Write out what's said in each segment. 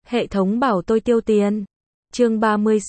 Hệ thống bảo tôi tiêu tiền. Chương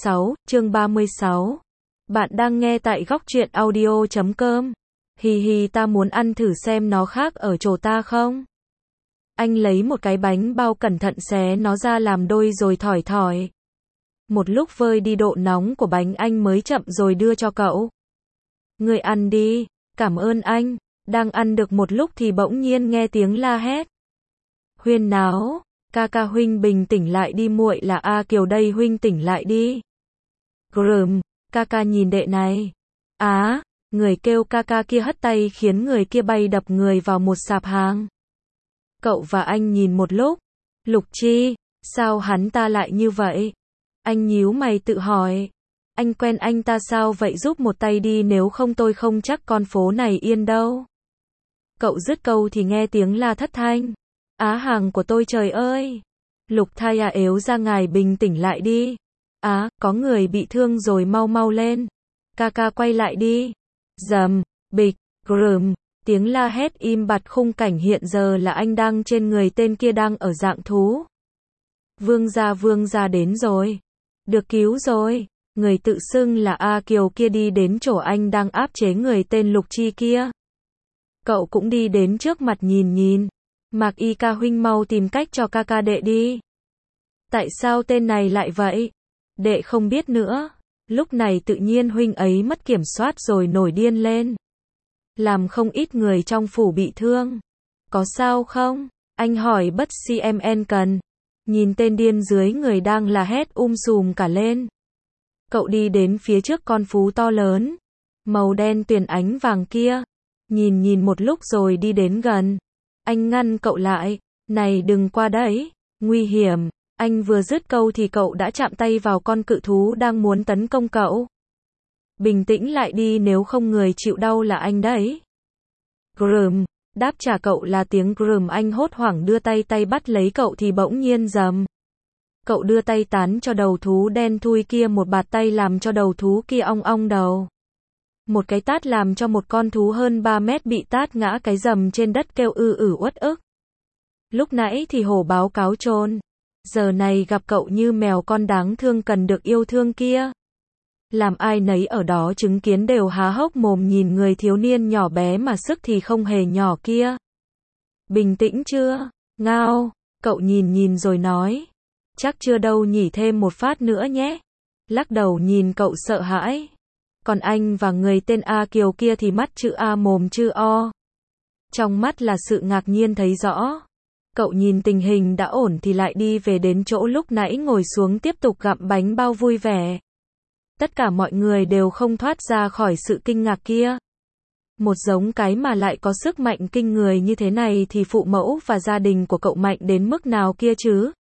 36. Bạn đang nghe tại góc truyện audio.com. Hì hì, ta muốn ăn thử xem nó khác ở chỗ ta không. Anh lấy một cái bánh bao cẩn thận xé nó ra làm đôi rồi thỏi thỏi. Một lúc vơi đi độ nóng của bánh anh mới chậm rồi đưa cho cậu. Người ăn đi, cảm ơn anh. Đang ăn được một lúc thì bỗng nhiên nghe tiếng la hét. Huyên náo, ca huynh bình tĩnh lại đi, muội là A Kiều đây, huynh tỉnh lại đi. Gồm, ca nhìn đệ này. Á, người kêu ca kia hất tay khiến người kia bay đập người vào một sạp hàng. Cậu và anh nhìn một lúc. Lục Chi, sao hắn ta lại như vậy? Anh nhíu mày tự hỏi. Anh quen anh ta sao vậy, giúp một tay đi, nếu không tôi không chắc con phố này yên đâu. Cậu dứt câu thì nghe tiếng la thất thanh. Á, hàng của tôi, trời ơi. Lục Thai yếu ra, ngài bình tĩnh lại đi. Á, có người bị thương rồi, mau lên. Ca quay lại đi. Dầm, bịch, gồm, tiếng la hét im bặt, khung cảnh hiện giờ là anh đang trên người tên kia đang ở dạng thú. Vương gia đến rồi. Được cứu rồi. Người tự xưng là A Kiều kia đi đến chỗ anh đang áp chế người tên Lục Chi kia. Cậu cũng đi đến trước mặt nhìn. Mạc Y ca huynh mau tìm cách cho ca đệ đi. Tại sao tên này lại vậy? Đệ không biết nữa. Lúc này tự nhiên huynh ấy mất kiểm soát rồi nổi điên lên. Làm không ít người trong phủ bị thương. Có sao không? Anh hỏi bất CMN cần. Nhìn tên điên dưới người đang là hét sùm cả lên. Cậu đi đến phía trước con thú to lớn. Màu đen tuyền ánh vàng kia. Nhìn một lúc rồi đi đến gần. Anh ngăn cậu lại. Này, đừng qua đấy. Nguy hiểm. Anh vừa dứt câu thì cậu đã chạm tay vào con cự thú đang muốn tấn công cậu. Bình tĩnh lại đi, nếu không người chịu đau là anh đấy. Gồm, đáp trả cậu là tiếng gồm. Anh hốt hoảng đưa tay bắt lấy cậu thì bỗng nhiên dầm. Cậu đưa tay tán cho đầu thú đen thui kia một bạt tay làm cho đầu thú kia ong đầu. Một cái tát làm cho một con thú hơn 3 mét bị tát ngã cái rầm trên đất kêu uất ức. Lúc nãy thì hổ báo cáo trôn. Giờ này gặp cậu như mèo con đáng thương cần được yêu thương kia. Làm ai nấy ở đó chứng kiến đều há hốc mồm nhìn người thiếu niên nhỏ bé mà sức thì không hề nhỏ kia. Bình tĩnh chưa? Ngao, cậu nhìn rồi nói. Chắc chưa đâu nhỉ, thêm một phát nữa nhé. Lắc đầu nhìn cậu sợ hãi. Còn anh và người tên A Kiều kia thì mắt chữ A mồm chữ O. Trong mắt là sự ngạc nhiên thấy rõ. Cậu nhìn tình hình đã ổn thì lại đi về đến chỗ lúc nãy ngồi xuống tiếp tục gặm bánh bao vui vẻ. Tất cả mọi người đều không thoát ra khỏi sự kinh ngạc kia. Một giống cái mà lại có sức mạnh kinh người như thế này thì phụ mẫu và gia đình của cậu mạnh đến mức nào kia chứ?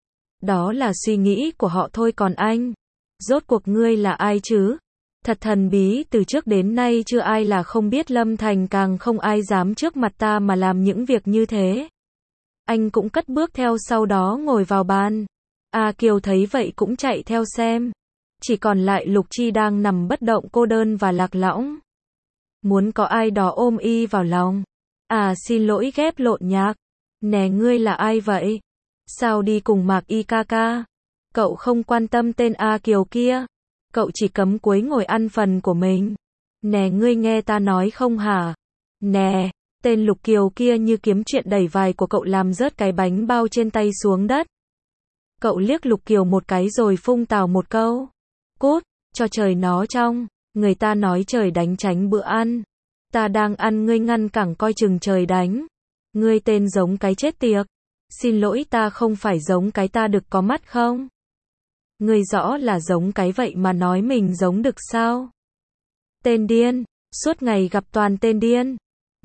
Đó là suy nghĩ của họ thôi, còn anh? Rốt cuộc ngươi là ai chứ? Thật thần bí, từ trước đến nay chưa ai là không biết Lâm Thành, càng không ai dám trước mặt ta mà làm những việc như thế. Anh cũng cất bước theo, sau đó ngồi vào bàn. A Kiều thấy vậy cũng chạy theo xem. Chỉ còn lại Lục Chi đang nằm bất động, cô đơn và lạc lõng. Muốn có ai đó ôm y vào lòng. À, xin lỗi, ghép lộn nhạc. Nè, ngươi là ai vậy? Sao đi cùng Mạc Y ca? Cậu không quan tâm tên A Kiều kia. Cậu chỉ cấm cúi ngồi ăn phần của mình. Nè, ngươi nghe ta nói không hả? Nè, tên Lục Kiều kia như kiếm chuyện đẩy vai của cậu làm rớt cái bánh bao trên tay xuống đất. Cậu liếc Lục Kiều một cái rồi phung tào một câu. Cút, cho trời nó trong. Người ta nói trời đánh tránh bữa ăn. Ta đang ăn, ngươi ngăn cản coi chừng trời đánh. Ngươi tên giống cái chết tiệt. Xin lỗi, ta không phải giống cái, ta đực có mắt không? Ngươi rõ là giống cái vậy mà nói mình giống đực sao? Tên điên, suốt ngày gặp toàn tên điên.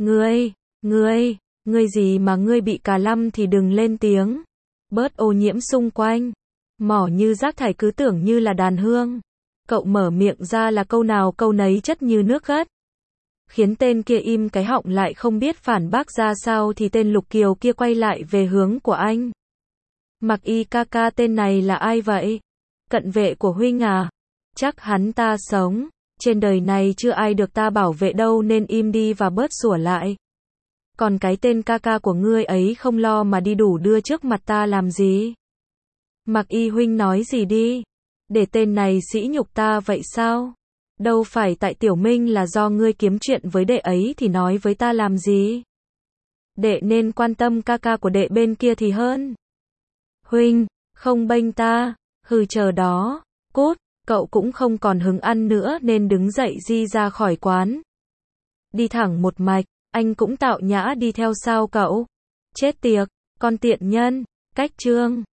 Ngươi gì mà ngươi bị cà lăm thì đừng lên tiếng. Bớt ô nhiễm xung quanh. Mỏ như rác thải cứ tưởng như là đàn hương. Cậu mở miệng ra là câu nào câu nấy chất như nước gất. Khiến tên kia im cái họng lại không biết phản bác ra sao thì tên Lục Kiều kia quay lại về hướng của anh. Mạc Y ca, tên này là ai vậy? Cận vệ của huynh à? Chắc hắn ta sống. Trên đời này chưa ai được ta bảo vệ đâu nên im đi và bớt sủa lại. Còn cái tên ca của ngươi ấy không lo mà đi đủ đưa trước mặt ta làm gì? Mặc Y huynh nói gì đi. Để tên này sỉ nhục ta vậy sao? Đâu phải tại Tiểu Minh là do ngươi kiếm chuyện với đệ ấy thì nói với ta làm gì? Đệ nên quan tâm ca ca của đệ bên kia thì hơn. Huynh, không bênh ta, hừ chờ đó, cút, cậu cũng không còn hứng ăn nữa nên đứng dậy di ra khỏi quán. Đi thẳng một mạch, anh cũng tạo nhã đi theo sao cậu? Chết tiệt, con tiện nhân, cách chương.